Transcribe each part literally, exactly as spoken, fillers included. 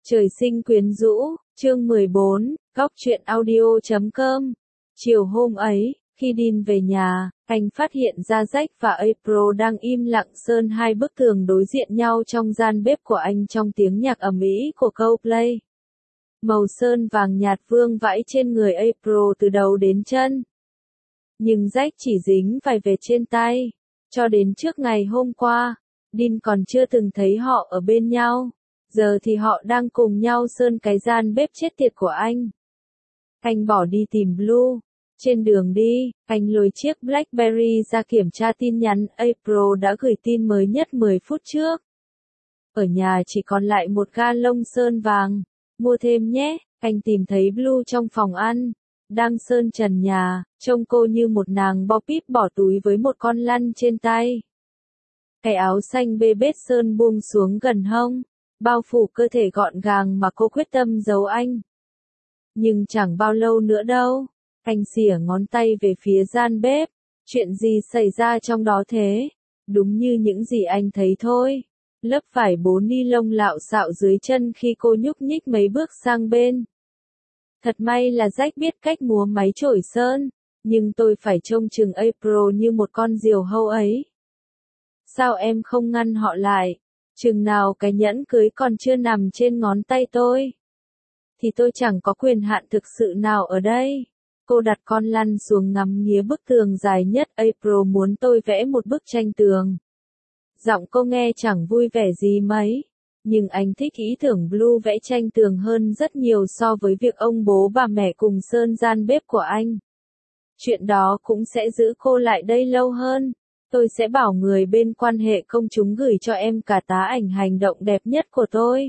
Trời sinh quyến rũ, chương mười bốn, góc truyện audio chấm com. Chiều hôm ấy, khi Dean về nhà, anh phát hiện ra Jack và April đang im lặng sơn hai bức tường đối diện nhau trong gian bếp của anh trong tiếng nhạc ầm ĩ của Coldplay. Màu sơn vàng nhạt vương vãi trên người April từ đầu đến chân. Nhưng Jack chỉ dính vài vệt trên tay. Cho đến trước ngày hôm qua, Dean còn chưa từng thấy họ ở bên nhau. Giờ thì họ đang cùng nhau sơn cái gian bếp chết tiệt của anh. Anh bỏ đi tìm Blue. Trên đường đi, anh lôi chiếc BlackBerry ra kiểm tra tin nhắn April đã gửi tin mới nhất mười phút trước. Ở nhà chỉ còn lại một ga lông sơn vàng. Mua thêm nhé. Anh tìm thấy Blue trong phòng ăn. Đang sơn trần nhà, trông cô như một nàng bò píp bỏ túi với một con lăn trên tay. Cái áo xanh bê bết sơn buông xuống gần hông, bao phủ cơ thể gọn gàng mà cô quyết tâm giấu anh. Nhưng chẳng bao lâu nữa đâu, anh xỉa ngón tay về phía gian bếp. Chuyện gì xảy ra trong đó thế? Đúng như những gì anh thấy thôi. Lớp vải bố ni lông lạo xạo dưới chân khi cô nhúc nhích mấy bước sang bên. Thật may là Jack biết cách múa máy chổi sơn, nhưng tôi phải trông chừng April như một con diều hâu ấy. Sao em không ngăn họ lại? Chừng nào cái nhẫn cưới còn chưa nằm trên ngón tay tôi, thì tôi chẳng có quyền hạn thực sự nào ở đây. Cô đặt con lăn xuống ngắm nghía bức tường dài nhất. April muốn tôi vẽ một bức tranh tường. Giọng cô nghe chẳng vui vẻ gì mấy. Nhưng anh thích ý tưởng Blue vẽ tranh tường hơn rất nhiều so với việc ông bố bà mẹ cùng sơn gian bếp của anh. Chuyện đó cũng sẽ giữ cô lại đây lâu hơn. Tôi sẽ bảo người bên quan hệ công chúng gửi cho em cả tá ảnh hành động đẹp nhất của tôi.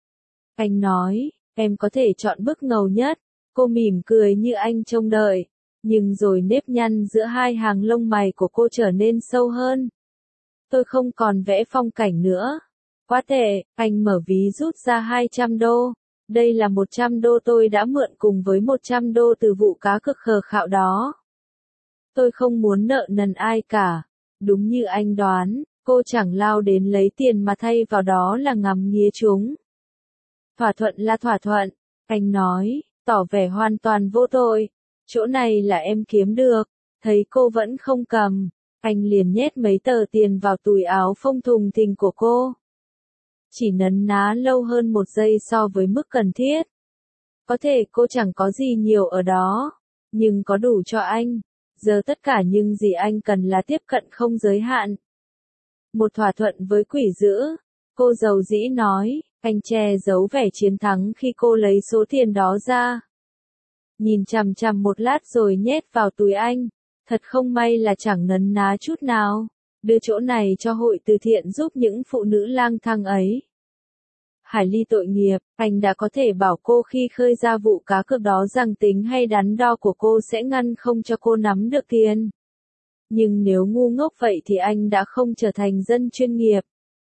Anh nói, em có thể chọn bức ngầu nhất. Cô mỉm cười như anh trông đợi. Nhưng rồi nếp nhăn giữa hai hàng lông mày của cô trở nên sâu hơn. Tôi không còn vẽ phong cảnh nữa. Quá tệ. Anh mở ví rút ra hai trăm đô. Đây là một trăm đô tôi đã mượn cùng với một trăm đô từ vụ cá cược khờ khạo đó. Tôi không muốn nợ nần ai cả. Đúng như anh đoán, cô chẳng lao đến lấy tiền mà thay vào đó là ngắm nghía chúng. Thỏa thuận là thỏa thuận, anh nói, tỏ vẻ hoàn toàn vô tội. Chỗ này là em kiếm được. Thấy cô vẫn không cầm, anh liền nhét mấy tờ tiền vào túi áo phông thùng thình của cô. Chỉ nấn ná lâu hơn một giây so với mức cần thiết. Có thể cô chẳng có gì nhiều ở đó, nhưng có đủ cho anh. Giờ tất cả những gì anh cần là tiếp cận không giới hạn. Một thỏa thuận với quỷ dữ. Cô giàu dĩ nói, anh che giấu vẻ chiến thắng khi cô lấy số tiền đó ra. Nhìn chằm chằm một lát rồi nhét vào túi anh. Thật không may là chẳng nấn ná chút nào. Đưa chỗ này cho hội từ thiện giúp những phụ nữ lang thang ấy. Hải ly tội nghiệp, anh đã có thể bảo cô khi khơi ra vụ cá cược đó rằng tính hay đắn đo của cô sẽ ngăn không cho cô nắm được tiền. Nhưng nếu ngu ngốc vậy thì anh đã không trở thành dân chuyên nghiệp.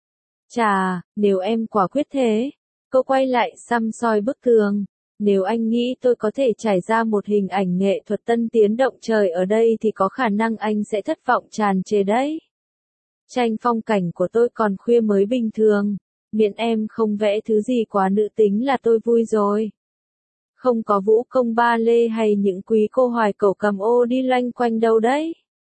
Chà, nếu em quả quyết thế. Cô quay lại săm soi bức tường. Nếu anh nghĩ tôi có thể trải ra một hình ảnh nghệ thuật tân tiến động trời ở đây thì có khả năng anh sẽ thất vọng tràn trề đấy. Tranh phong cảnh của tôi còn khuya mới bình thường. Miễn em không vẽ thứ gì quá nữ tính là tôi vui rồi. Không có vũ công ba lê hay những quý cô hoài cẩu cầm ô đi loanh quanh đâu đấy.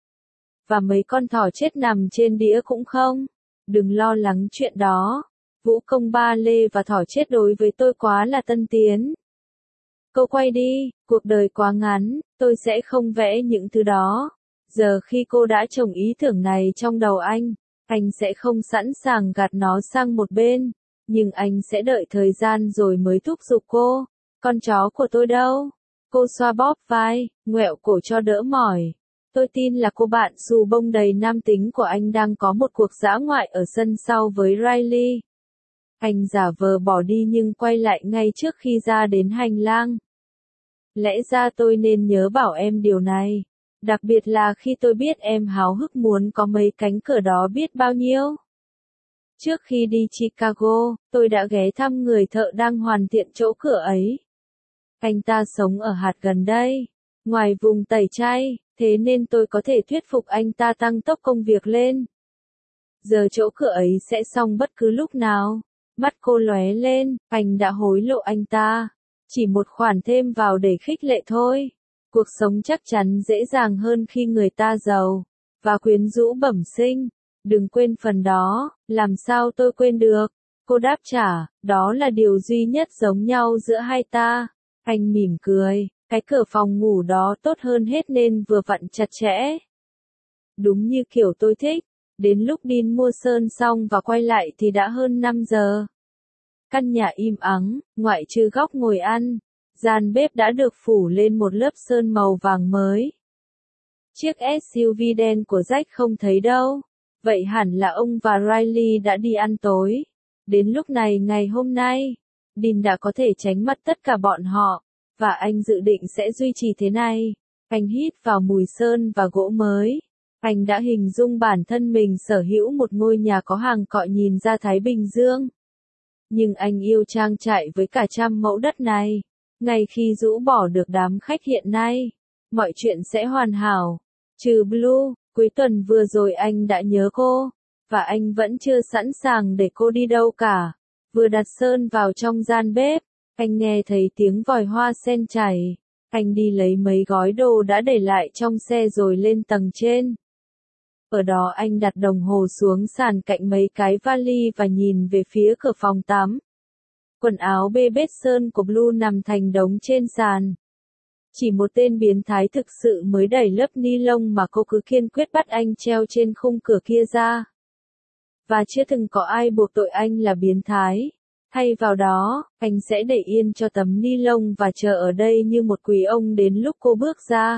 Và mấy con thỏ chết nằm trên đĩa cũng không. Đừng lo lắng chuyện đó. Vũ công ba lê và thỏ chết đối với tôi quá là tân tiến. Cô quay đi, cuộc đời quá ngắn, tôi sẽ không vẽ những thứ đó. Giờ khi cô đã trồng ý tưởng này trong đầu anh, anh sẽ không sẵn sàng gạt nó sang một bên, nhưng anh sẽ đợi thời gian rồi mới thúc giục cô. Con chó của tôi đâu? Cô xoa bóp vai, ngoẹo cổ cho đỡ mỏi. Tôi tin là cô bạn xù bông đầy nam tính của anh đang có một cuộc dã ngoại ở sân sau với Riley. Anh giả vờ bỏ đi nhưng quay lại ngay trước khi ra đến hành lang. Lẽ ra tôi nên nhớ bảo em điều này. Đặc biệt là khi tôi biết em háo hức muốn có mấy cánh cửa đó biết bao nhiêu. Trước khi đi Chicago, tôi đã ghé thăm người thợ đang hoàn thiện chỗ cửa ấy. Anh ta sống ở hạt gần đây, ngoài vùng tẩy chay, thế nên tôi có thể thuyết phục anh ta tăng tốc công việc lên. Giờ chỗ cửa ấy sẽ xong bất cứ lúc nào. Mắt cô lóe lên, anh đã hối lộ anh ta. Chỉ một khoản thêm vào để khích lệ thôi. Cuộc sống chắc chắn dễ dàng hơn khi người ta giàu và quyến rũ bẩm sinh. Đừng quên phần đó, làm sao tôi quên được? Cô đáp trả, đó là điều duy nhất giống nhau giữa hai ta. Anh mỉm cười, cái cửa phòng ngủ đó tốt hơn hết nên vừa vặn chặt chẽ. Đúng như kiểu tôi thích. Đến lúc Dean mua sơn xong và quay lại thì đã hơn năm giờ. Căn nhà im ắng, ngoại trừ góc ngồi ăn. Gian bếp đã được phủ lên một lớp sơn màu vàng mới. Chiếc ét u vê đen của Jack không thấy đâu. Vậy hẳn là ông và Riley đã đi ăn tối. Đến lúc này ngày hôm nay, Dean đã có thể tránh mặt tất cả bọn họ, và anh dự định sẽ duy trì thế này. Anh hít vào mùi sơn và gỗ mới. Anh đã hình dung bản thân mình sở hữu một ngôi nhà có hàng cọ nhìn ra Thái Bình Dương. Nhưng anh yêu trang trại với cả trăm mẫu đất này. Ngay khi rũ bỏ được đám khách hiện nay, mọi chuyện sẽ hoàn hảo. Trừ Blue, cuối tuần vừa rồi anh đã nhớ cô, và anh vẫn chưa sẵn sàng để cô đi đâu cả. Vừa đặt sơn vào trong gian bếp, anh nghe thấy tiếng vòi hoa sen chảy. Anh đi lấy mấy gói đồ đã để lại trong xe rồi lên tầng trên. Ở đó anh đặt đồng hồ xuống sàn cạnh mấy cái vali và nhìn về phía cửa phòng tắm. Quần áo bê bết sơn của Blue nằm thành đống trên sàn. Chỉ một tên biến thái thực sự mới đẩy lớp ni lông mà cô cứ kiên quyết bắt anh treo trên khung cửa kia ra. Và chưa từng có ai buộc tội anh là biến thái. Thay vào đó, anh sẽ để yên cho tấm ni lông và chờ ở đây như một quý ông đến lúc cô bước ra.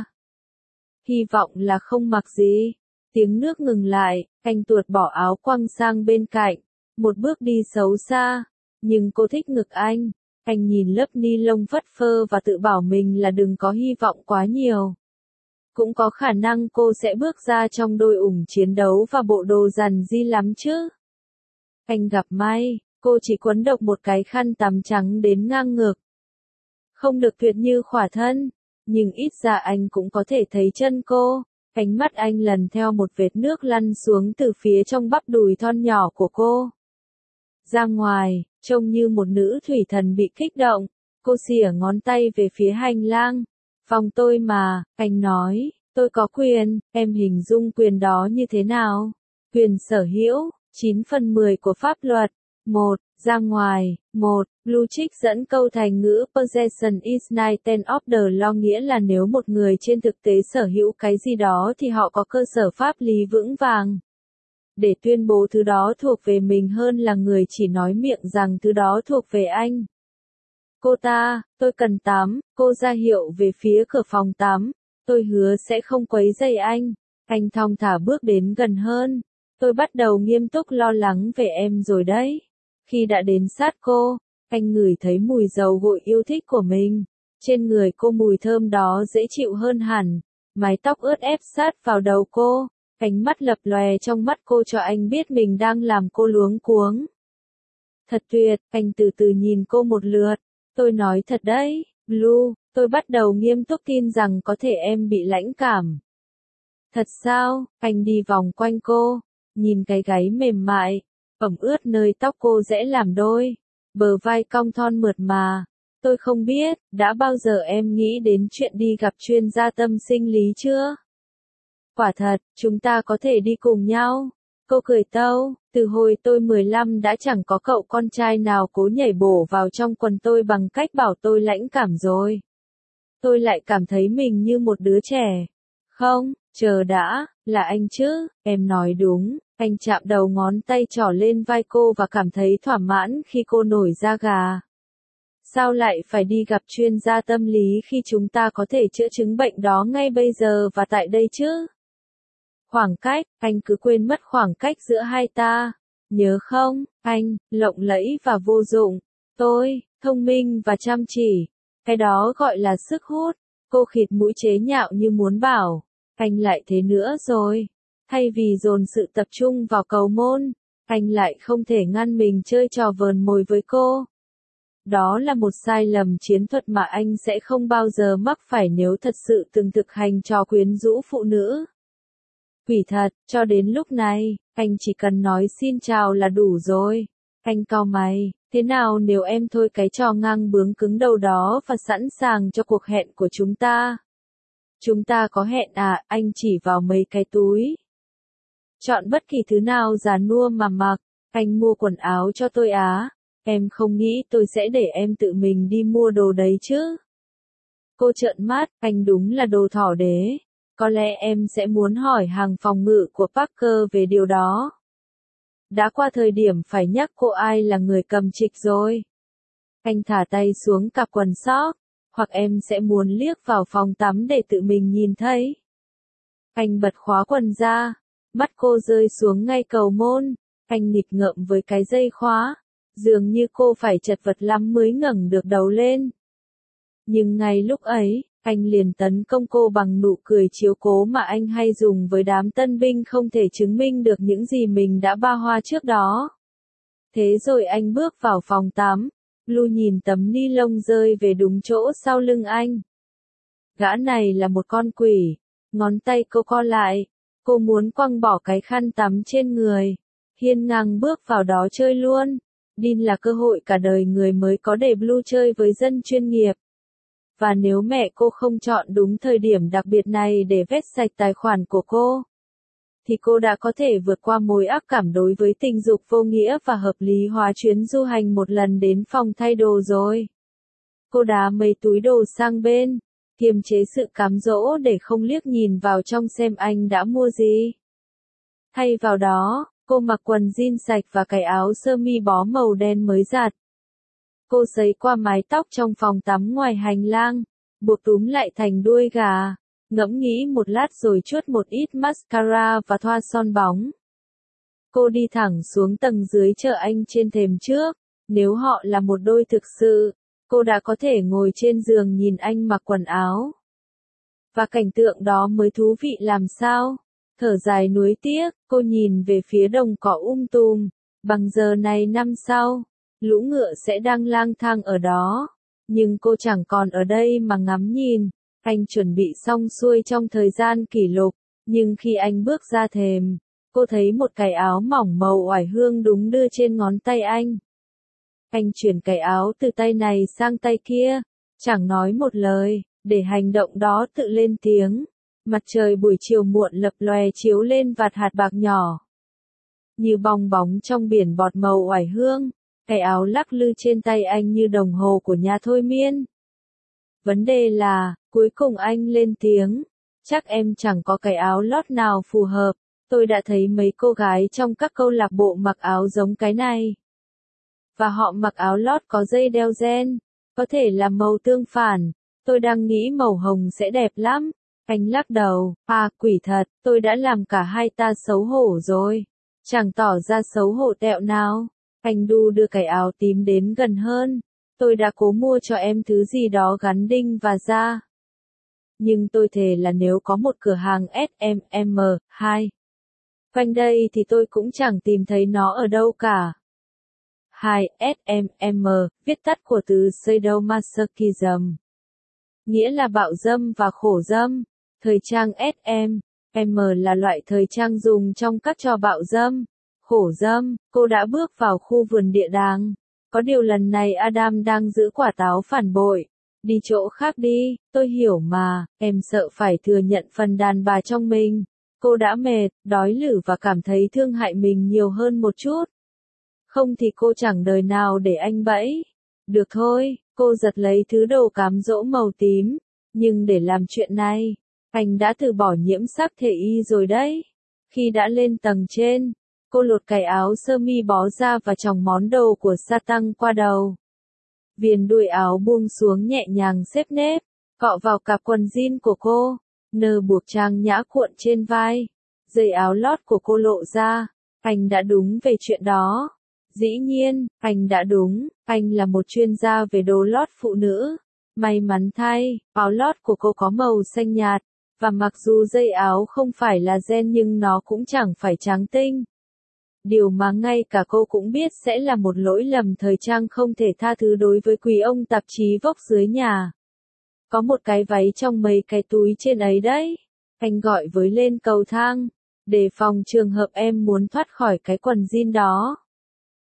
Hy vọng là không mặc gì. Tiếng nước ngừng lại, anh tuột bỏ áo quăng sang bên cạnh. Một bước đi xấu xa. Nhưng cô thích ngực anh. Anh nhìn lớp ni lông phất phơ và tự bảo mình là đừng có hy vọng quá nhiều. Cũng có khả năng cô sẽ bước ra trong đôi ủng chiến đấu và bộ đồ rằn di lắm chứ. Anh gặp may, cô chỉ quấn độc một cái khăn tắm trắng đến ngang ngực. Không được tuyệt như khỏa thân, nhưng ít ra anh cũng có thể thấy chân cô. Ánh mắt anh lần theo một vệt nước lăn xuống từ phía trong bắp đùi thon nhỏ của cô. Ra ngoài, trông như một nữ thủy thần bị kích động, cô xỉa ngón tay về phía hành lang. Phòng tôi mà, anh nói, tôi có quyền, em hình dung quyền đó như thế nào? Quyền sở hữu, chín phần mười của pháp luật. một. Ra ngoài. một. Blue trích dẫn câu thành ngữ possession is nine of the law nghĩa là nếu một người trên thực tế sở hữu cái gì đó thì họ có cơ sở pháp lý vững vàng để tuyên bố thứ đó thuộc về mình hơn là người chỉ nói miệng rằng thứ đó thuộc về anh. Cô ta, tôi cần tắm, cô ra hiệu về phía cửa phòng tắm, tôi hứa sẽ không quấy rầy anh. Anh thong thả bước đến gần hơn. Tôi bắt đầu nghiêm túc lo lắng về em rồi đấy. Khi đã đến sát cô, anh ngửi thấy mùi dầu gội yêu thích của mình. Trên người cô mùi thơm đó dễ chịu hơn hẳn. Mái tóc ướt ép sát vào đầu cô. Ánh mắt lập lòe trong mắt cô cho anh biết mình đang làm cô luống cuống. Thật tuyệt, anh từ từ nhìn cô một lượt. Tôi nói thật đấy, Blue, tôi bắt đầu nghiêm túc tin rằng có thể em bị lãnh cảm. Thật sao? Anh đi vòng quanh cô, nhìn cái gáy mềm mại, ẩm ướt nơi tóc cô dễ làm đôi, bờ vai cong thon mượt mà. Tôi không biết, đã bao giờ em nghĩ đến chuyện đi gặp chuyên gia tâm sinh lý chưa? Quả thật, chúng ta có thể đi cùng nhau. Cô cười tâu, từ hồi tôi mười lăm đã chẳng có cậu con trai nào cố nhảy bổ vào trong quần tôi bằng cách bảo tôi lãnh cảm rồi. Tôi lại cảm thấy mình như một đứa trẻ. Không, chờ đã, là anh chứ, em nói đúng. Anh chạm đầu ngón tay trỏ lên vai cô và cảm thấy thỏa mãn khi cô nổi da gà. Sao lại phải đi gặp chuyên gia tâm lý khi chúng ta có thể chữa chứng bệnh đó ngay bây giờ và tại đây chứ? Khoảng cách, anh cứ quên mất khoảng cách giữa hai ta. Nhớ không, anh, lộng lẫy và vô dụng. Tôi, thông minh và chăm chỉ. Cái đó gọi là sức hút. Cô khịt mũi chế nhạo như muốn bảo. Anh lại thế nữa rồi. Thay vì dồn sự tập trung vào cầu môn, anh lại không thể ngăn mình chơi trò vờn mồi với cô. Đó là một sai lầm chiến thuật mà anh sẽ không bao giờ mắc phải nếu thật sự từng thực hành trò quyến rũ phụ nữ. Quỷ thật, cho đến lúc này, anh chỉ cần nói xin chào là đủ rồi. Anh cau mày, thế nào nếu em thôi cái trò ngang bướng cứng đầu đó và sẵn sàng cho cuộc hẹn của chúng ta? Chúng ta có hẹn à, anh chỉ vào mấy cái túi. Chọn bất kỳ thứ nào già nua mà mặc, anh mua quần áo cho tôi á, em không nghĩ tôi sẽ để em tự mình đi mua đồ đấy chứ. Cô trợn mắt, anh đúng là đồ thỏ đế. Có lẽ em sẽ muốn hỏi hàng phòng ngự của Parker về điều đó. Đã qua thời điểm phải nhắc cô ai là người cầm trịch rồi. Anh thả tay xuống cặp quần sóc, hoặc em sẽ muốn liếc vào phòng tắm để tự mình nhìn thấy. Anh bật khóa quần ra, mắt cô rơi xuống ngay cầu môn, anh nghịch ngợm với cái dây khóa, dường như cô phải chật vật lắm mới ngẩng được đầu lên. Nhưng ngay lúc ấy, anh liền tấn công cô bằng nụ cười chiếu cố mà anh hay dùng với đám tân binh không thể chứng minh được những gì mình đã ba hoa trước đó. Thế rồi anh bước vào phòng tắm, Blue nhìn tấm ni lông rơi về đúng chỗ sau lưng anh. Gã này là một con quỷ, ngón tay cô co lại, cô muốn quăng bỏ cái khăn tắm trên người, hiên ngang bước vào đó chơi luôn. Dean là cơ hội cả đời người mới có để Blue chơi với dân chuyên nghiệp. Và nếu mẹ cô không chọn đúng thời điểm đặc biệt này để vét sạch tài khoản của cô, thì cô đã có thể vượt qua mối ác cảm đối với tình dục vô nghĩa và hợp lý hóa chuyến du hành một lần đến phòng thay đồ rồi. Cô đá mấy túi đồ sang bên, kiềm chế sự cám dỗ để không liếc nhìn vào trong xem anh đã mua gì. Thay vào đó, cô mặc quần jean sạch và cái áo sơ mi bó màu đen mới giặt. Cô sấy qua mái tóc trong phòng tắm ngoài hành lang, buộc túm lại thành đuôi gà, ngẫm nghĩ một lát rồi chuốt một ít mascara và thoa son bóng. Cô đi thẳng xuống tầng dưới chờ anh trên thềm trước, nếu họ là một đôi thực sự, cô đã có thể ngồi trên giường nhìn anh mặc quần áo. Và cảnh tượng đó mới thú vị làm sao? Thở dài nuối tiếc, cô nhìn về phía đồng cỏ um tùm, bằng giờ này năm sau, lũ ngựa sẽ đang lang thang ở đó. Nhưng cô chẳng còn ở đây mà ngắm nhìn, anh chuẩn bị xong xuôi trong thời gian kỷ lục, nhưng khi anh bước ra thềm, cô thấy một cái áo mỏng màu oải hương đúng đưa trên ngón tay anh. Anh chuyển cái áo từ tay này sang tay kia, chẳng nói một lời, để hành động đó tự lên tiếng. Mặt trời buổi chiều muộn lập lòe chiếu lên vạt hạt bạc nhỏ, như bong bóng trong biển bọt màu oải hương. Cái áo lắc lư trên tay anh như đồng hồ của nhà thôi miên. Vấn đề là, cuối cùng anh lên tiếng, chắc em chẳng có cái áo lót nào phù hợp, tôi đã thấy mấy cô gái trong các câu lạc bộ mặc áo giống cái này. Và họ mặc áo lót có dây đeo ren, có thể là màu tương phản, tôi đang nghĩ màu hồng sẽ đẹp lắm. Anh lắc đầu, à quỷ thật, tôi đã làm cả hai ta xấu hổ rồi. Chẳng tỏ ra xấu hổ tẹo nào. Anh đu đưa cái áo tím đến gần hơn. Tôi đã cố mua cho em thứ gì đó gắn đinh và da. Nhưng tôi thề là nếu có một cửa hàng ét em em hai quanh đây thì tôi cũng chẳng tìm thấy nó ở đâu cả. hai ét em em, viết tắt của từ sadomasochism, nghĩa là bạo dâm và khổ dâm. Thời trang ét em em là loại thời trang dùng trong các trò bạo dâm, khổ dâm. Cô đã bước vào khu vườn địa đàng. Có điều lần này Adam đang giữ quả táo phản bội. Đi chỗ khác đi, tôi hiểu mà, em sợ phải thừa nhận phần đàn bà trong mình. Cô đã mệt, đói lử và cảm thấy thương hại mình nhiều hơn một chút. Không thì cô chẳng đời nào để anh bẫy. Được thôi, cô giật lấy thứ đồ cám dỗ màu tím. Nhưng để làm chuyện này, anh đã từ bỏ nhiễm sắc thể y rồi đấy. Khi đã lên tầng trên, cô lột cái áo sơ mi bó ra và chòng món đồ của Satan qua đầu. Viền đuôi áo buông xuống nhẹ nhàng xếp nếp, cọ vào cặp quần jean của cô, nơ buộc trang nhã cuộn trên vai. Dây áo lót của cô lộ ra, anh đã đúng về chuyện đó. Dĩ nhiên, anh đã đúng, anh là một chuyên gia về đồ lót phụ nữ. May mắn thay, áo lót của cô có màu xanh nhạt, và mặc dù dây áo không phải là ren nhưng nó cũng chẳng phải trắng tinh. Điều mà ngay cả cô cũng biết sẽ là một lỗi lầm thời trang không thể tha thứ đối với quý ông tạp chí Vogue dưới nhà. Có một cái váy trong mấy cái túi trên ấy đấy. Anh gọi với lên cầu thang, đề phòng trường hợp em muốn thoát khỏi cái quần jean đó.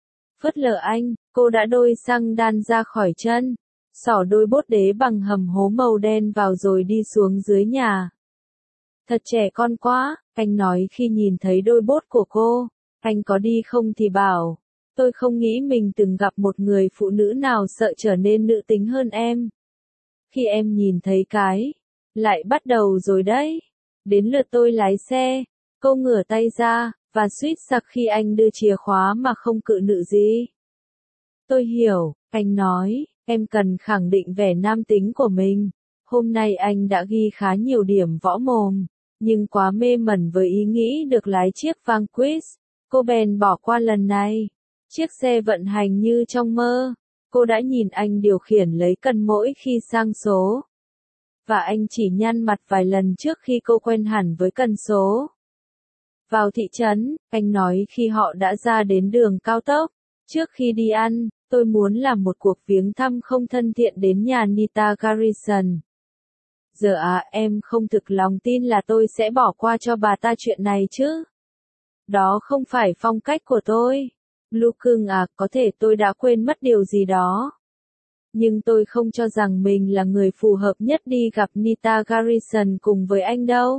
phớt lờ anh, cô đã đôi xăng đan ra khỏi chân, xỏ đôi bốt đế bằng hầm hố màu đen vào rồi đi xuống dưới nhà. Thật trẻ con quá, anh nói khi nhìn thấy đôi bốt của cô, anh có đi không thì bảo, tôi không nghĩ mình từng gặp một người phụ nữ nào sợ trở nên nữ tính hơn em. Khi em nhìn thấy cái, lại bắt đầu rồi đấy. Đến lượt tôi lái xe, cô ngửa tay ra, và suýt sặc khi anh đưa chìa khóa mà không cự nữ gì. Tôi hiểu, anh nói, em cần khẳng định vẻ nam tính của mình. Hôm nay anh đã ghi khá nhiều điểm võ mồm, nhưng quá mê mẩn với ý nghĩ được lái chiếc Vanquish, cô bèn bỏ qua lần này. Chiếc xe vận hành như trong mơ, cô đã nhìn anh điều khiển lấy cần mỗi khi sang số. Và anh chỉ nhăn mặt vài lần trước khi cô quen hẳn với cần số. Vào thị trấn, anh nói khi họ đã ra đến đường cao tốc. Trước khi đi ăn, tôi muốn làm một cuộc viếng thăm không thân thiện đến nhà Nita Garrison. Giờ à, em không thực lòng tin là tôi sẽ bỏ qua cho bà ta chuyện này chứ. Đó không phải phong cách của tôi. Blue cưng à, có thể tôi đã quên mất điều gì đó. Nhưng tôi không cho rằng mình là người phù hợp nhất đi gặp Nita Garrison cùng với anh đâu.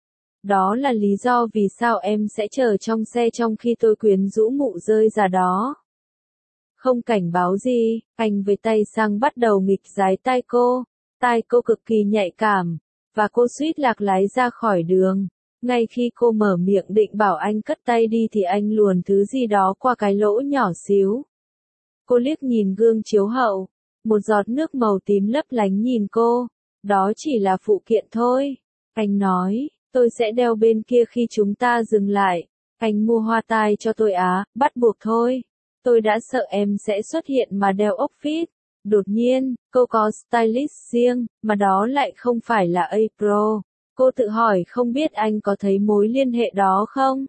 Đó là lý do vì sao em sẽ chờ trong xe trong khi tôi quyến rũ mụ rơi ra đó. Không cảnh báo gì, anh với tay sang bắt đầu nghịch giái tai cô. Tai cô cực kỳ nhạy cảm, và cô suýt lạc lái ra khỏi đường. Ngay khi cô mở miệng định bảo anh cất tay đi thì anh luồn thứ gì đó qua cái lỗ nhỏ xíu. Cô liếc nhìn gương chiếu hậu, một giọt nước màu tím lấp lánh nhìn cô. Đó chỉ là phụ kiện thôi. Anh nói, tôi sẽ đeo bên kia khi chúng ta dừng lại. Anh mua hoa tai cho tôi á, bắt buộc thôi. Tôi đã sợ em sẽ xuất hiện mà đeo ốc vít. Đột nhiên, cô có stylist riêng, mà đó lại không phải là April. Cô tự hỏi không biết anh có thấy mối liên hệ đó không?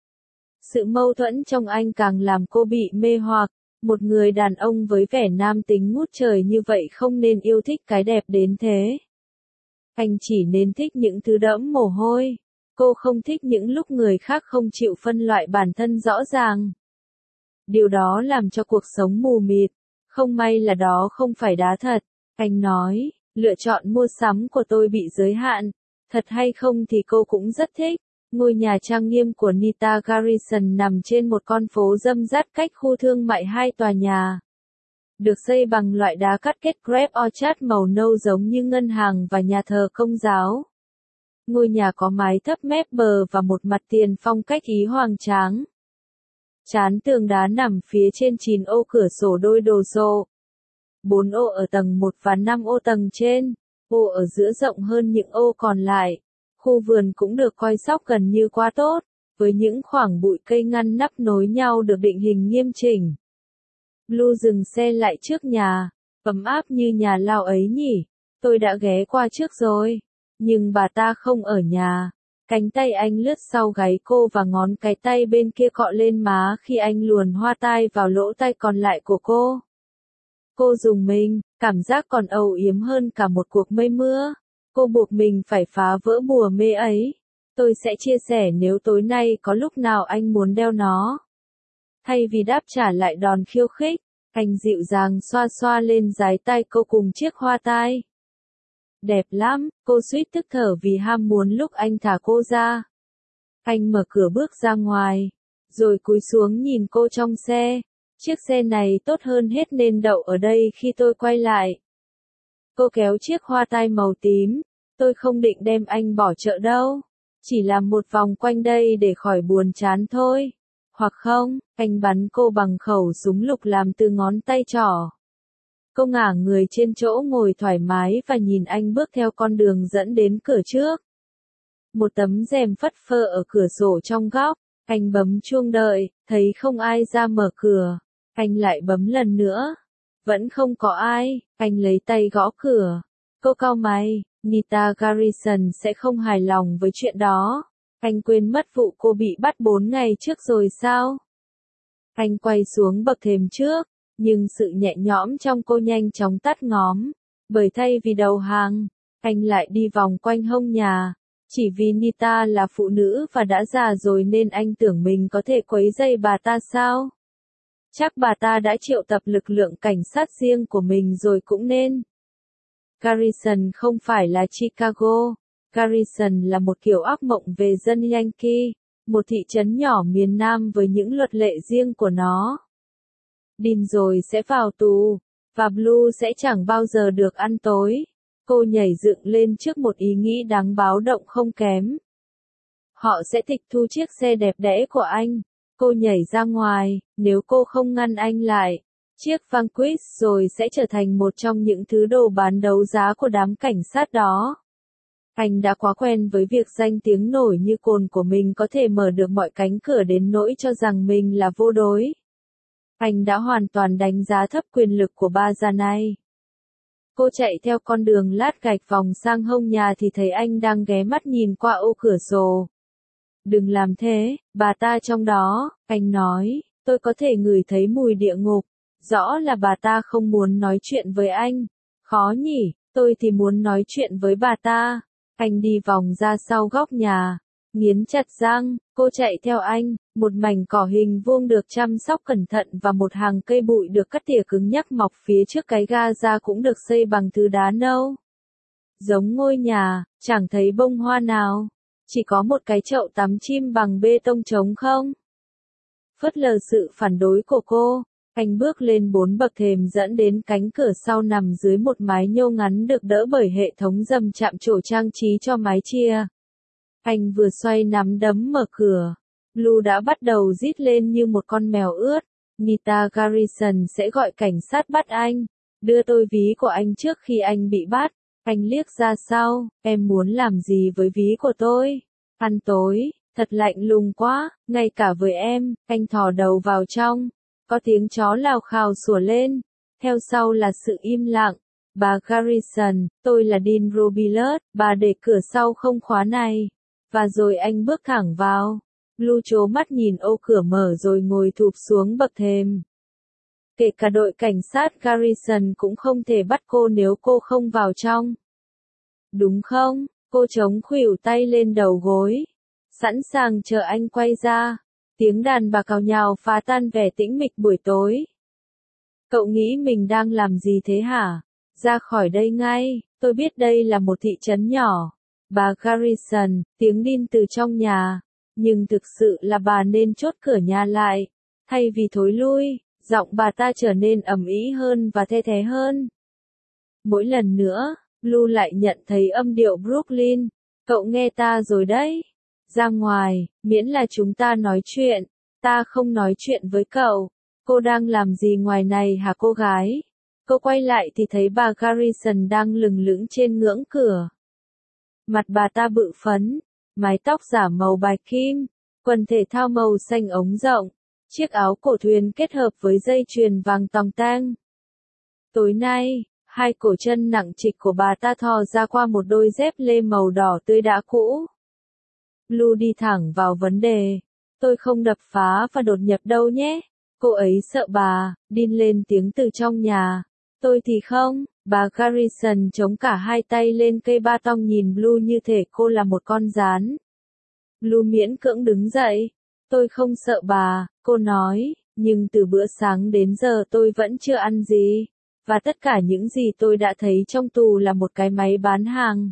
Sự mâu thuẫn trong anh càng làm cô bị mê hoặc. Một người đàn ông với vẻ nam tính ngút trời như vậy không nên yêu thích cái đẹp đến thế. Anh chỉ nên thích những thứ đẫm mồ hôi. Cô không thích những lúc người khác không chịu phân loại bản thân rõ ràng. Điều đó làm cho cuộc sống mù mịt. Không may là đó không phải đá thật. Anh nói, lựa chọn mua sắm của tôi bị giới hạn. Thật hay không thì cô cũng rất thích. Ngôi nhà trang nghiêm của Nita Garrison nằm trên một con phố râm rát cách khu thương mại hai tòa nhà. Được xây bằng loại đá cắt kết crepe orchard màu nâu giống như ngân hàng và nhà thờ công giáo. Ngôi nhà có mái thấp mép bờ và một mặt tiền phong cách Ý hoàng tráng. Trán tường đá nằm phía trên chín ô cửa sổ đôi đồ sộ. Bốn ô ở tầng một và năm ô tầng trên. Ô ở giữa rộng hơn những ô còn lại. Khu vườn cũng được coi sóc gần như quá tốt, với những khoảng bụi cây ngăn nắp nối nhau được định hình nghiêm chỉnh. Blue dừng xe lại trước nhà, ấm áp như nhà lao ấy nhỉ, tôi đã ghé qua trước rồi, nhưng bà ta không ở nhà. Cánh tay anh lướt sau gáy cô và ngón cái tay bên kia cọ lên má khi anh luồn hoa tai vào lỗ tai còn lại của cô. Cô rùng mình, cảm giác còn âu yếm hơn cả một cuộc mây mưa. Cô buộc mình phải phá vỡ bùa mê ấy. Tôi sẽ chia sẻ nếu tối nay có lúc nào anh muốn đeo nó. Thay vì đáp trả lại đòn khiêu khích, anh dịu dàng xoa xoa lên dái tay cô cùng chiếc hoa tai. Đẹp lắm, cô suýt tức thở vì ham muốn lúc anh thả cô ra. Anh mở cửa bước ra ngoài, rồi cúi xuống nhìn cô trong xe. Chiếc xe này tốt hơn hết nên đậu ở đây khi tôi quay lại. Cô kéo chiếc hoa tai màu tím. Tôi không định đem anh bỏ chợ đâu. Chỉ làm một vòng quanh đây để khỏi buồn chán thôi. Hoặc không, anh bắn cô bằng khẩu súng lục làm từ ngón tay trỏ. Cô ngả người trên chỗ ngồi thoải mái và nhìn anh bước theo con đường dẫn đến cửa trước. Một tấm rèm phất phơ ở cửa sổ trong góc. Anh bấm chuông đợi, thấy không ai ra mở cửa. Anh lại bấm lần nữa. Vẫn không có ai, anh lấy tay gõ cửa. Cô cau mày, Nita Garrison sẽ không hài lòng với chuyện đó. Anh quên mất vụ cô bị bắt bốn ngày trước rồi sao? Anh quay xuống bậc thềm trước, nhưng sự nhẹ nhõm trong cô nhanh chóng tắt ngóm. Bởi thay vì đầu hàng, anh lại đi vòng quanh hông nhà. Chỉ vì Nita là phụ nữ và đã già rồi nên anh tưởng mình có thể quấy rầy bà ta sao? Chắc bà ta đã triệu tập lực lượng cảnh sát riêng của mình rồi cũng nên. Garrison không phải là Chicago. Garrison là một kiểu ác mộng về dân Yankee, một thị trấn nhỏ miền Nam với những luật lệ riêng của nó. Dean rồi sẽ vào tù, và Blue sẽ chẳng bao giờ được ăn tối. Cô nhảy dựng lên trước một ý nghĩ đáng báo động không kém. Họ sẽ tịch thu chiếc xe đẹp đẽ của anh. Cô nhảy ra ngoài, nếu cô không ngăn anh lại. Chiếc Vanquish rồi sẽ trở thành một trong những thứ đồ bán đấu giá của đám cảnh sát đó. Anh đã quá quen với việc danh tiếng nổi như cồn của mình có thể mở được mọi cánh cửa đến nỗi cho rằng mình là vô đối. Anh đã hoàn toàn đánh giá thấp quyền lực của ba già này. Cô chạy theo con đường lát gạch vòng sang hông nhà thì thấy anh đang ghé mắt nhìn qua ô cửa sổ. Đừng làm thế, bà ta trong đó, anh nói, tôi có thể ngửi thấy mùi địa ngục. Rõ là bà ta không muốn nói chuyện với anh. Khó nhỉ, tôi thì muốn nói chuyện với bà ta. Anh đi vòng ra sau góc nhà, nghiến chặt răng, cô chạy theo anh, một mảnh cỏ hình vuông được chăm sóc cẩn thận và một hàng cây bụi được cắt tỉa cứng nhắc mọc phía trước cái ga ra cũng được xây bằng thứ đá nâu. Giống ngôi nhà, chẳng thấy bông hoa nào, chỉ có một cái chậu tắm chim bằng bê tông trống không. Phớt lờ sự phản đối của cô, anh bước lên bốn bậc thềm dẫn đến cánh cửa sau nằm dưới một mái nhô ngắn được đỡ bởi hệ thống dầm chạm trổ trang trí cho mái chia. Anh vừa xoay nắm đấm mở cửa. Blue đã bắt đầu rít lên như một con mèo ướt. Nita Garrison sẽ gọi cảnh sát bắt anh. Đưa tôi ví của anh trước khi anh bị bắt. Anh liếc ra sau. Em muốn làm gì với ví của tôi? Ăn tối. Thật lạnh lùng quá. Ngay cả với em. Anh thò đầu vào trong. Có tiếng chó lào khào sủa lên. Theo sau là sự im lặng. Bà Garrison, tôi là Dean Robilus. Bà để cửa sau không khóa này. Và rồi anh bước thẳng vào. Blue trố mắt nhìn ô cửa mở rồi ngồi thụp xuống bậc thềm. Kể cả đội cảnh sát Garrison cũng không thể bắt cô nếu cô không vào trong. Đúng không? Cô chống khuỷu tay lên đầu gối. Sẵn sàng chờ anh quay ra. Tiếng đàn bà cào nhào phá tan vẻ tĩnh mịch buổi tối. Cậu nghĩ mình đang làm gì thế hả? Ra khỏi đây ngay, tôi biết đây là một thị trấn nhỏ. Bà Garrison, tiếng Dean từ trong nhà. Nhưng thực sự là bà nên chốt cửa nhà lại. Thay vì thối lui, giọng bà ta trở nên ầm ĩ hơn và the thé hơn. Mỗi lần nữa, Blue lại nhận thấy âm điệu Brooklyn. Cậu nghe ta rồi đấy. Ra ngoài, miễn là chúng ta nói chuyện. Ta không nói chuyện với cậu. Cô đang làm gì ngoài này hả cô gái? Cô quay lại thì thấy bà Garrison đang lừng lững trên ngưỡng cửa. Mặt bà ta bự phấn, mái tóc giả màu bạch kim, quần thể thao màu xanh ống rộng, chiếc áo cổ thuyền kết hợp với dây chuyền vàng tòng tang. Tối nay, hai cổ chân nặng trịch của bà ta thò ra qua một đôi dép lê màu đỏ tươi đã cũ. Blue đi thẳng vào vấn đề. Tôi không đập phá và đột nhập đâu nhé. Cô ấy sợ bà, Dean lên tiếng từ trong nhà. Tôi thì không. Bà Garrison chống cả hai tay lên cây ba tong nhìn Blue như thể cô là một con gián. Blue miễn cưỡng đứng dậy. Tôi không sợ bà, cô nói, nhưng từ bữa sáng đến giờ tôi vẫn chưa ăn gì. Và tất cả những gì tôi đã thấy trong tù là một cái máy bán hàng.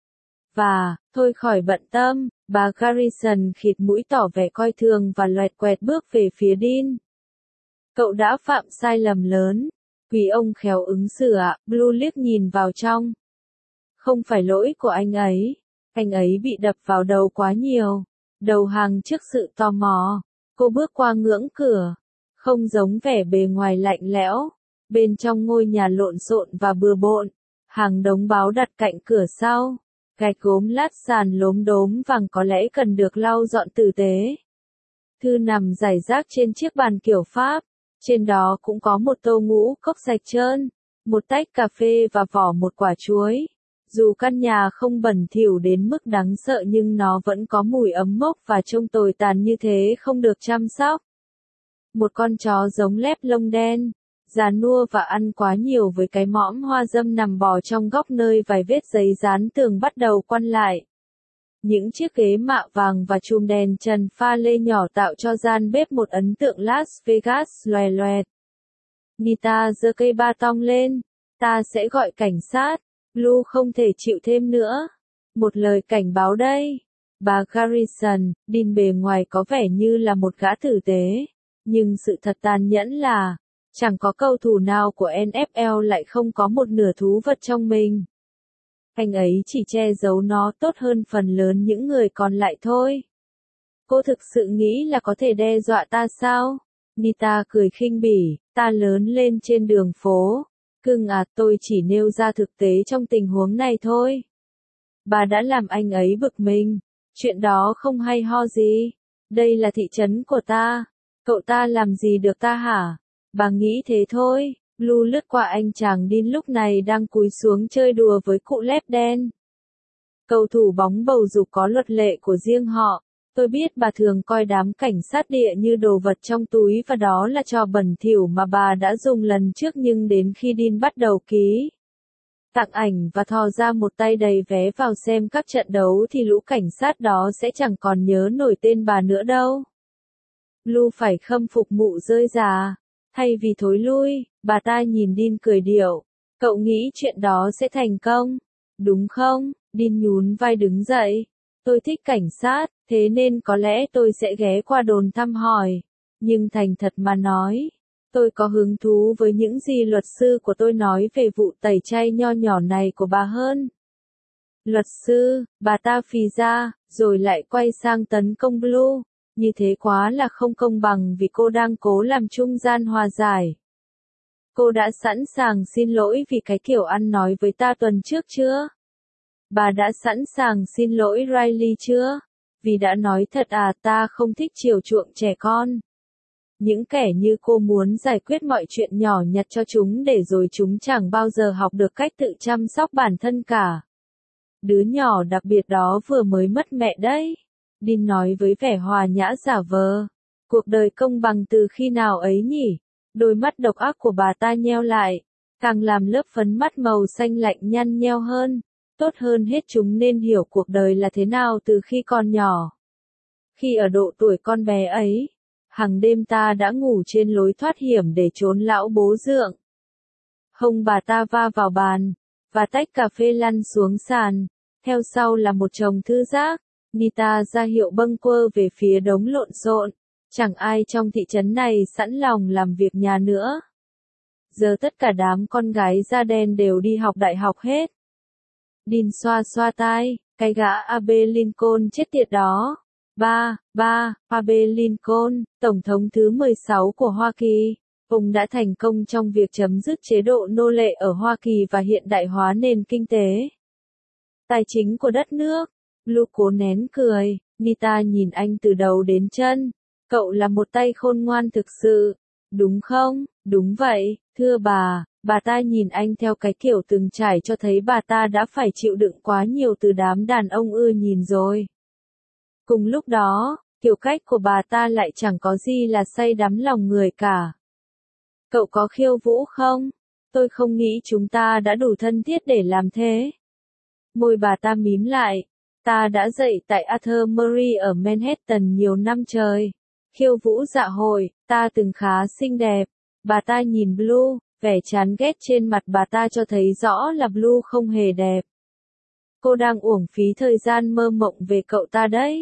Và, thôi khỏi bận tâm, bà Garrison khịt mũi tỏ vẻ coi thường và loẹt quẹt bước về phía Dean. Cậu đã phạm sai lầm lớn. Quý ông khéo ứng xử ạ, Blue liếc nhìn vào trong. Không phải lỗi của anh ấy. Anh ấy bị đập vào đầu quá nhiều. Đầu hàng trước sự tò mò. Cô bước qua ngưỡng cửa. Không giống vẻ bề ngoài lạnh lẽo. Bên trong ngôi nhà lộn xộn và bừa bộn. Hàng đống báo đặt cạnh cửa sau. Gạch gốm lát sàn lốm đốm vàng có lẽ cần được lau dọn tử tế. Thư nằm rải rác trên chiếc bàn kiểu Pháp. Trên đó cũng có một tô ngũ cốc sạch trơn, một tách cà phê và vỏ một quả chuối. Dù căn nhà không bẩn thỉu đến mức đáng sợ nhưng nó vẫn có mùi ấm mốc và trông tồi tàn như thế không được chăm sóc. Một con chó giống lép lông đen, già nua và ăn quá nhiều với cái mõm hoa dâm nằm bò trong góc nơi vài vết giấy dán tường bắt đầu quăn lại. Những chiếc ghế mạ vàng và chùm đèn trần pha lê nhỏ tạo cho gian bếp một ấn tượng Las Vegas loè loẹt. Nita giơ cây ba tong lên. Ta sẽ gọi cảnh sát. Blue không thể chịu thêm nữa. Một lời cảnh báo đây. Bà Garrison, Dean bề ngoài có vẻ như là một gã tử tế. Nhưng sự thật tàn nhẫn là, chẳng có cầu thủ nào của en ép lờ lại không có một nửa thú vật trong mình. Anh ấy chỉ che giấu nó tốt hơn phần lớn những người còn lại thôi. Cô thực sự nghĩ là có thể đe dọa ta sao? Nita cười khinh bỉ, ta lớn lên trên đường phố. Cưng à, tôi chỉ nêu ra thực tế trong tình huống này thôi. Bà đã làm anh ấy bực mình. Chuyện đó không hay ho gì. Đây là thị trấn của ta. Cậu ta làm gì được ta hả? Bà nghĩ thế thôi. Blue lướt qua anh chàng Dean lúc này đang cúi xuống chơi đùa với cụ lép đen. Cầu thủ bóng bầu dục có luật lệ của riêng họ. Tôi biết bà thường coi đám cảnh sát địa như đồ vật trong túi và đó là trò bẩn thỉu mà bà đã dùng lần trước, nhưng đến khi Dean bắt đầu ký tặng ảnh và thò ra một tay đầy vé vào xem các trận đấu thì lũ cảnh sát đó sẽ chẳng còn nhớ nổi tên bà nữa đâu. Blue phải khâm phục mụ rơi già. Thay vì thối lui, bà ta nhìn Dean cười điệu. Cậu nghĩ chuyện đó sẽ thành công, đúng không? Dean nhún vai đứng dậy. Tôi thích cảnh sát, thế nên có lẽ tôi sẽ ghé qua đồn thăm hỏi. Nhưng thành thật mà nói, tôi có hứng thú với những gì luật sư của tôi nói về vụ tẩy chay nho nhỏ này của bà hơn. Luật sư, bà ta phì ra, rồi lại quay sang tấn công Blue. Như thế quá là không công bằng vì cô đang cố làm trung gian hòa giải. Cô đã sẵn sàng xin lỗi vì cái kiểu ăn nói với ta tuần trước chưa? Bà đã sẵn sàng xin lỗi Riley chưa? Vì đã nói thật à, ta không thích chiều chuộng trẻ con. Những kẻ như cô muốn giải quyết mọi chuyện nhỏ nhặt cho chúng để rồi chúng chẳng bao giờ học được cách tự chăm sóc bản thân cả. Đứa nhỏ đặc biệt đó vừa mới mất mẹ đấy. Dean nói với vẻ hòa nhã giả vờ. Cuộc đời công bằng từ khi nào ấy nhỉ? Đôi mắt độc ác của bà ta nheo lại, càng làm lớp phấn mắt màu xanh lạnh nhăn nheo hơn. Tốt hơn hết chúng nên hiểu cuộc đời là thế nào từ khi còn nhỏ. Khi ở độ tuổi con bé ấy, hàng đêm ta đã ngủ trên lối thoát hiểm để trốn lão bố dượng. Hông bà ta va vào bàn, và tách cà phê lăn xuống sàn. Theo sau là một chồng thư giác. Nita ra hiệu bâng quơ về phía đống lộn xộn. Chẳng ai trong thị trấn này sẵn lòng làm việc nhà nữa. Giờ tất cả đám con gái da đen đều đi học đại học hết. Dean xoa xoa tai, cái gã Abe Lincoln chết tiệt đó. Ba, ba, Abe Lincoln, Tổng thống thứ mười sáu của Hoa Kỳ. Ông đã thành công trong việc chấm dứt chế độ nô lệ ở Hoa Kỳ và hiện đại hóa nền kinh tế tài chính của đất nước. Blue cố nén cười. Nita nhìn anh từ đầu đến chân. Cậu là một tay khôn ngoan thực sự, đúng không? Đúng vậy, thưa bà. Bà ta nhìn anh theo cái kiểu từng trải cho thấy bà ta đã phải chịu đựng quá nhiều từ đám đàn ông ưa nhìn rồi. Cùng lúc đó, kiểu cách của bà ta lại chẳng có gì là say đắm lòng người cả. Cậu có khiêu vũ không? Tôi không nghĩ chúng ta đã đủ thân thiết để làm thế. Môi bà ta mím lại. Ta đã dạy tại Arthur Murray ở Manhattan nhiều năm trời. Khiêu vũ dạ hội, ta từng khá xinh đẹp. Bà ta nhìn Blue, vẻ chán ghét trên mặt bà ta cho thấy rõ là Blue không hề đẹp. Cô đang uổng phí thời gian mơ mộng về cậu ta đấy.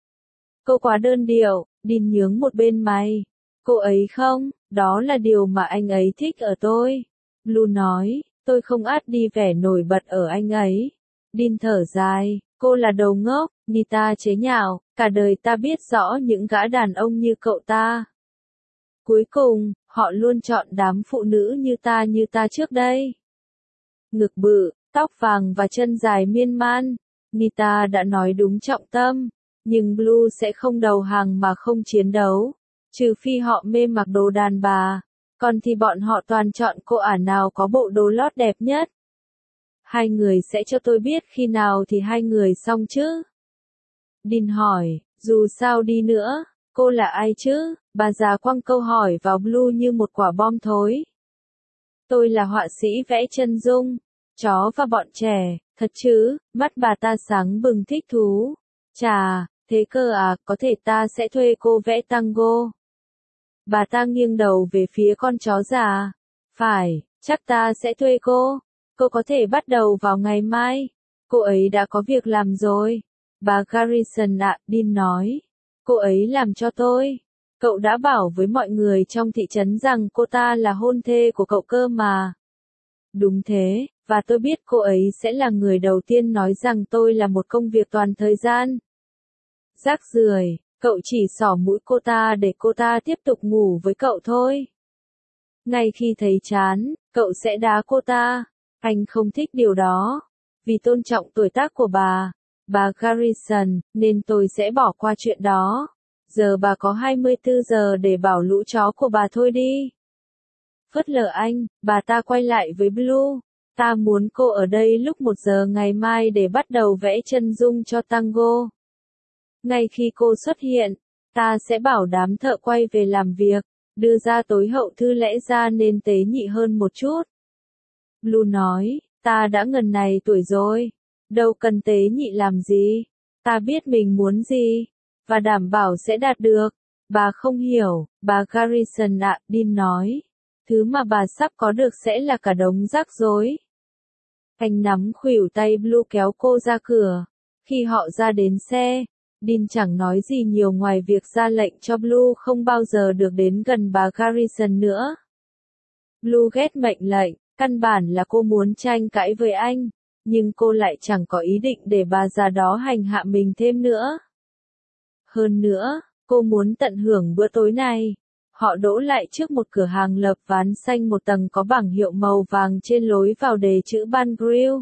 Cô quá đơn điệu, Dean nhướng một bên mày. Cô ấy không, đó là điều mà anh ấy thích ở tôi. Blue nói, tôi không át đi vẻ nổi bật ở anh ấy. Dean thở dài. Cô là đồ ngốc, Nita chế nhạo, cả đời ta biết rõ những gã đàn ông như cậu ta. Cuối cùng, họ luôn chọn đám phụ nữ như ta như ta trước đây. Ngực bự, tóc vàng và chân dài miên man. Nita đã nói đúng trọng tâm, nhưng Blue sẽ không đầu hàng mà không chiến đấu. Trừ phi họ mê mặc đồ đàn bà, còn thì bọn họ toàn chọn cô ả nào có bộ đồ lót đẹp nhất. Hai người sẽ cho tôi biết khi nào thì hai người xong chứ? Dean hỏi, dù sao đi nữa, cô là ai chứ? Bà già quăng câu hỏi vào Blue như một quả bom thối. Tôi là họa sĩ vẽ chân dung, chó và bọn trẻ, thật chứ? Mắt bà ta sáng bừng thích thú. Chà, thế cơ à, có thể ta sẽ thuê cô vẽ tango. Bà ta nghiêng đầu về phía con chó già. Phải, chắc ta sẽ thuê cô. Cô có thể bắt đầu vào ngày mai. Cô ấy đã có việc làm rồi. Bà Garrison ạ, Dean nói. Cô ấy làm cho tôi. Cậu đã bảo với mọi người trong thị trấn rằng cô ta là hôn thê của cậu cơ mà. Đúng thế, và tôi biết cô ấy sẽ là người đầu tiên nói rằng tôi là một công việc toàn thời gian. Rác rưởi, cậu chỉ xỏ mũi cô ta để cô ta tiếp tục ngủ với cậu thôi. Ngay khi thấy chán, cậu sẽ đá cô ta. Anh không thích điều đó. Vì tôn trọng tuổi tác của bà, bà Garrison, nên tôi sẽ bỏ qua chuyện đó. Giờ bà có hai mươi tư giờ để bảo lũ chó của bà thôi đi. Phớt lờ anh, bà ta quay lại với Blue. Ta muốn cô ở đây lúc một giờ ngày mai để bắt đầu vẽ chân dung cho tango. Ngay khi cô xuất hiện, ta sẽ bảo đám thợ quay về làm việc, đưa ra tối hậu thư lẽ ra nên tế nhị hơn một chút. Blue nói, ta đã ngần này tuổi rồi, đâu cần tế nhị làm gì, ta biết mình muốn gì, và đảm bảo sẽ đạt được. Bà không hiểu, bà Garrison ạ, Dean nói. Thứ mà bà sắp có được sẽ là cả đống rắc rối. Anh nắm khuỷu tay Blue kéo cô ra cửa. Khi họ ra đến xe, Dean chẳng nói gì nhiều ngoài việc ra lệnh cho Blue không bao giờ được đến gần bà Garrison nữa. Blue ghét mệnh lệnh, căn bản là cô muốn tranh cãi với anh, nhưng cô lại chẳng có ý định để bà già đó hành hạ mình thêm nữa. Hơn nữa, cô muốn tận hưởng bữa tối này. Họ đỗ lại trước một cửa hàng lợp ván xanh một tầng có bảng hiệu màu vàng trên lối vào đề chữ Ban Grill.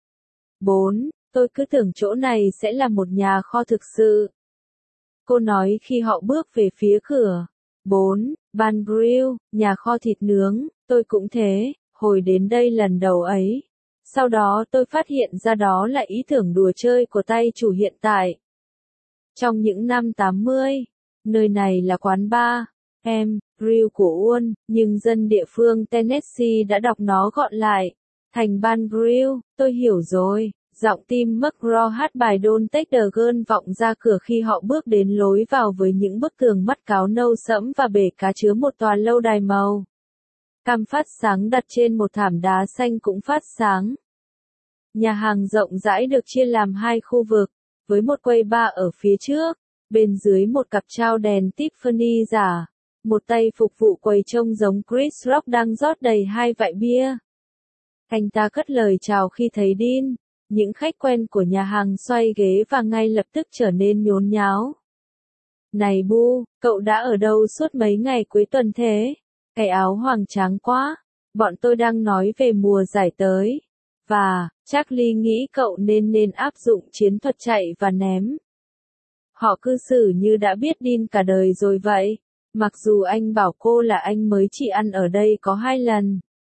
bốn. Tôi cứ tưởng chỗ này sẽ là một nhà kho thực sự. Cô nói khi họ bước về phía cửa. bốn. Ban Grill, nhà kho thịt nướng, tôi cũng thế, hồi đến đây lần đầu ấy. Sau đó tôi phát hiện ra đó là ý tưởng đùa chơi của tay chủ hiện tại. Trong những năm tám mươi, nơi này là quán bar, em, grill của Uôn, nhưng dân địa phương Tennessee đã đọc nó gọn lại thành Ban Grill. Tôi hiểu rồi. Giọng Tim McGraw hát bài Don't Take the Gun vọng ra cửa khi họ bước đến lối vào với những bức tường mắt cáo nâu sẫm và bể cá chứa một tòa lâu đài màu cam phát sáng đặt trên một thảm đá xanh cũng phát sáng. Nhà hàng rộng rãi được chia làm hai khu vực, với một quầy bar ở phía trước, bên dưới một cặp trao đèn Tiffany giả. Một tay phục vụ quầy trông giống Chris Rock đang rót đầy hai vại bia. Anh ta cất lời chào khi thấy Dean. Những khách quen của nhà hàng xoay ghế và ngay lập tức trở nên nhốn nháo. Này Bu, cậu đã ở đâu suốt mấy ngày cuối tuần thế? Cái áo hoàng tráng quá. Bọn tôi đang nói về mùa giải tới. Và, Charlie nghĩ cậu nên nên áp dụng chiến thuật chạy và ném. Họ cư xử như đã biết Dean cả đời rồi vậy. Mặc dù anh bảo cô là anh mới chỉ ăn ở đây có hai lần.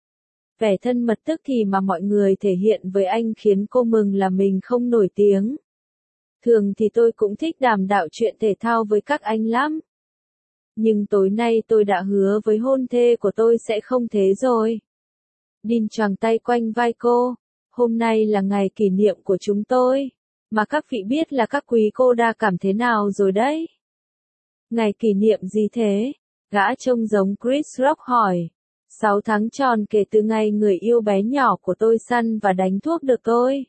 Vẻ thân mật tức thì mà mọi người thể hiện với anh khiến cô mừng là mình không nổi tiếng. Thường thì tôi cũng thích đàm đạo chuyện thể thao với các anh lắm. Nhưng tối nay tôi đã hứa với hôn thê của tôi sẽ không thế rồi. Dean choàng tay quanh vai cô. Hôm nay là ngày kỷ niệm của chúng tôi. Mà các vị biết là các quý cô đa cảm thế nào rồi đấy. Ngày kỷ niệm gì thế? Gã trông giống Chris Rock hỏi. Sáu tháng tròn kể từ ngày người yêu bé nhỏ của tôi săn và đánh thuốc được tôi.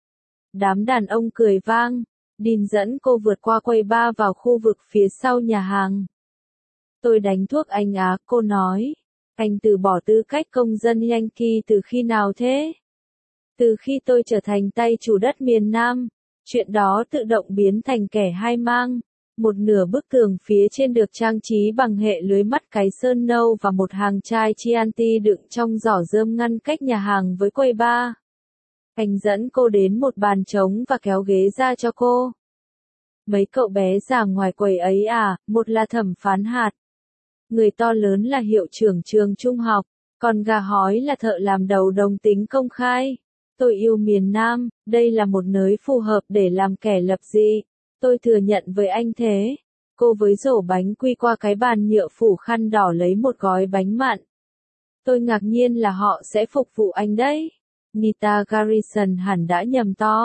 Đám đàn ông cười vang. Dean dẫn cô vượt qua quầy bar vào khu vực phía sau nhà hàng. Tôi đánh thuốc anh á, cô nói. Anh từ bỏ tư cách công dân Yankee từ khi nào thế? Từ khi tôi trở thành tay chủ đất miền Nam. Chuyện đó tự động biến thành kẻ hai mang. Một nửa bức tường phía trên được trang trí bằng hệ lưới mắt cái sơn nâu và một hàng chai Chianti đựng trong giỏ rơm ngăn cách nhà hàng với quầy bar. Anh dẫn cô đến một bàn trống và kéo ghế ra cho cô. Mấy cậu bé già ngoài quầy ấy à, một là thẩm phán hạt. Người to lớn là hiệu trưởng trường trung học, còn gà hói là thợ làm đầu đồng tính công khai. Tôi yêu miền Nam, đây là một nơi phù hợp để làm kẻ lập dị. Tôi thừa nhận với anh thế. Cô với rổ bánh quy qua cái bàn nhựa phủ khăn đỏ lấy một gói bánh mặn. Tôi ngạc nhiên là họ sẽ phục vụ anh đấy. Nita Garrison hẳn đã nhầm to.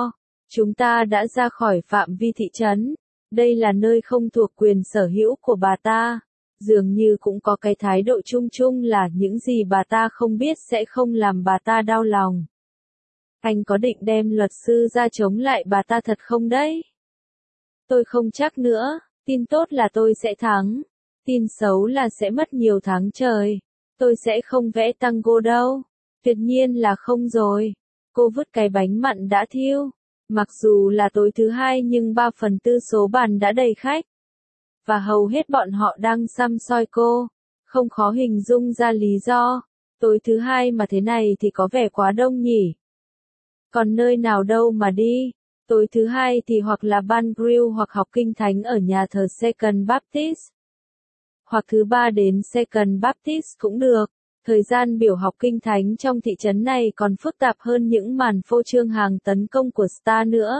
Chúng ta đã ra khỏi phạm vi thị trấn. Đây là nơi không thuộc quyền sở hữu của bà ta. Dường như cũng có cái thái độ chung chung là những gì bà ta không biết sẽ không làm bà ta đau lòng. Anh có định đem luật sư ra chống lại bà ta thật không đấy? Tôi không chắc nữa, tin tốt là tôi sẽ thắng. Tin xấu là sẽ mất nhiều tháng trời. Tôi sẽ không vẽ tango đâu. Tuyệt nhiên là không rồi. Cô vứt cái bánh mặn đã thiêu. Mặc dù là tối thứ hai nhưng ba phần tư số bàn đã đầy khách. Và hầu hết bọn họ đang săm soi cô. Không khó hình dung ra lý do. Tối thứ hai mà thế này thì có vẻ quá đông nhỉ. Còn nơi nào đâu mà đi. Tối thứ hai thì hoặc là ban grill hoặc học kinh thánh ở nhà thờ Second Baptist. Hoặc thứ ba đến Second Baptist cũng được. Thời gian biểu học kinh thánh trong thị trấn này còn phức tạp hơn những màn phô trương hàng tấn công của Star nữa.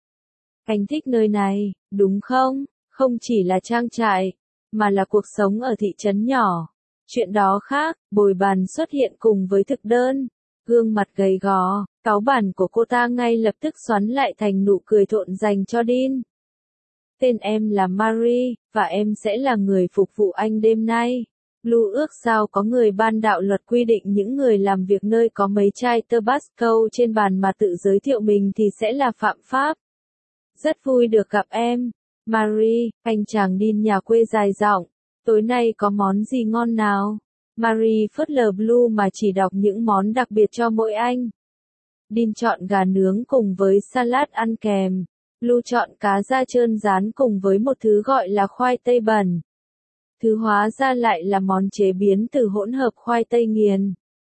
Anh thích nơi này, đúng không? Không chỉ là trang trại, mà là cuộc sống ở thị trấn nhỏ. Chuyện đó khác, bồi bàn xuất hiện cùng với thực đơn. Gương mặt gầy gò, cáu bản của cô ta ngay lập tức xoắn lại thành nụ cười thộn dành cho Dean. Tên em là Marie, và em sẽ là người phục vụ anh đêm nay. Blue ước sao có người ban đạo luật quy định những người làm việc nơi có mấy chai Tabasco trên bàn mà tự giới thiệu mình thì sẽ là phạm pháp. Rất vui được gặp em. Marie, anh chàng Dean nhà quê dài giọng. Tối nay có món gì ngon nào? Marie phớt lờ Blue mà chỉ đọc những món đặc biệt cho mỗi anh. Dean chọn gà nướng cùng với salad ăn kèm. Blue chọn cá da trơn rán cùng với một thứ gọi là khoai tây bẩn. Thứ hóa ra lại là món chế biến từ hỗn hợp khoai tây nghiền,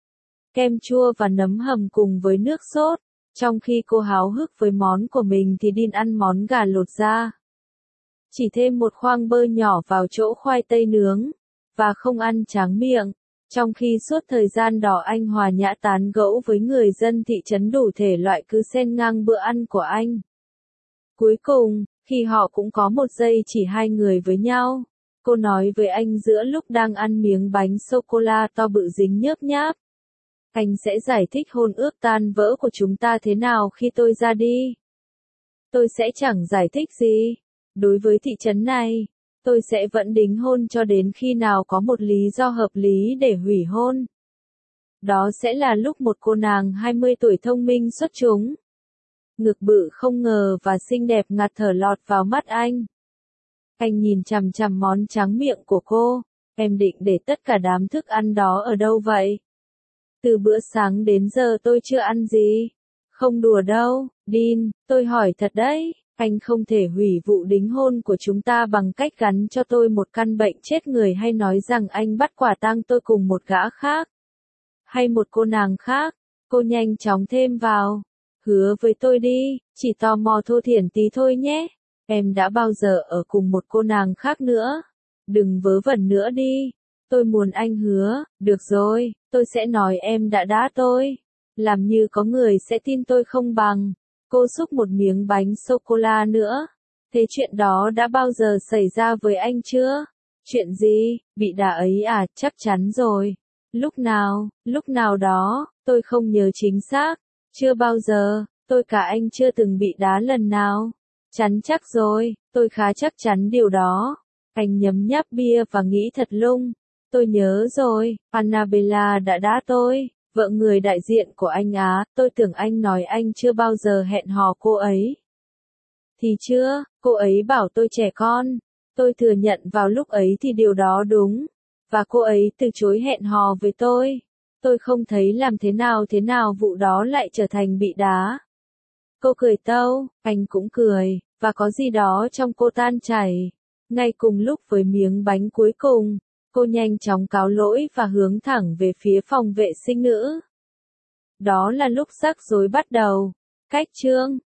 kem chua và nấm hầm cùng với nước sốt. Trong khi cô háo hức với món của mình thì Dean ăn món gà lột da. Chỉ thêm một khoang bơ nhỏ vào chỗ khoai tây nướng, và không ăn tráng miệng. Trong khi suốt thời gian đó anh hòa nhã tán gẫu với người dân thị trấn đủ thể loại cứ xen ngang bữa ăn của anh. Cuối cùng, khi họ cũng có một giây chỉ hai người với nhau, cô nói với anh giữa lúc đang ăn miếng bánh sô-cô-la to bự dính nhớp nháp. Anh sẽ giải thích hôn ước tan vỡ của chúng ta thế nào khi tôi ra đi. Tôi sẽ chẳng giải thích gì. Đối với thị trấn này, tôi sẽ vẫn đính hôn cho đến khi nào có một lý do hợp lý để hủy hôn. Đó sẽ là lúc một cô nàng hai mươi tuổi thông minh xuất chúng. Ngực bự không ngờ và xinh đẹp ngạt thở lọt vào mắt anh. Anh nhìn chằm chằm món tráng miệng của cô. Em định để tất cả đám thức ăn đó ở đâu vậy? Từ bữa sáng đến giờ tôi chưa ăn gì. Không đùa đâu, Dean, tôi hỏi thật đấy. Anh không thể hủy vụ đính hôn của chúng ta bằng cách gắn cho tôi một căn bệnh chết người hay nói rằng anh bắt quả tang tôi cùng một gã khác. Hay một cô nàng khác. Cô nhanh chóng thêm vào. Hứa với tôi đi, chỉ tò mò thô thiển tí thôi nhé. Em đã bao giờ ở cùng một cô nàng khác nữa? Đừng vớ vẩn nữa đi. Tôi muốn anh hứa, được rồi, tôi sẽ nói em đã đá tôi. Làm như có người sẽ tin tôi không bằng. Cô xúc một miếng bánh sô-cô-la nữa. Thế chuyện đó đã bao giờ xảy ra với anh chưa? Chuyện gì? Bị đá ấy à? Chắc chắn rồi. Lúc nào? Lúc nào đó? Tôi không nhớ chính xác. Chưa bao giờ. Tôi cả anh chưa từng bị đá lần nào. Chắn chắc rồi. Tôi khá chắc chắn điều đó. Anh nhấm nháp bia và nghĩ thật lung. Tôi nhớ rồi. Annabella đã đá tôi. Vợ người đại diện của anh á, tôi tưởng anh nói anh chưa bao giờ hẹn hò cô ấy. Thì chưa, cô ấy bảo tôi trẻ con. Tôi thừa nhận vào lúc ấy thì điều đó đúng. Và cô ấy từ chối hẹn hò với tôi. Tôi không thấy làm thế nào thế nào vụ đó lại trở thành bị đá. Cô cười tâu, anh cũng cười, và có gì đó trong cô tan chảy. Ngay cùng lúc với miếng bánh cuối cùng. Cô nhanh chóng cáo lỗi và hướng thẳng về phía phòng vệ sinh nữ. Đó là lúc rắc rối bắt đầu. Cách chương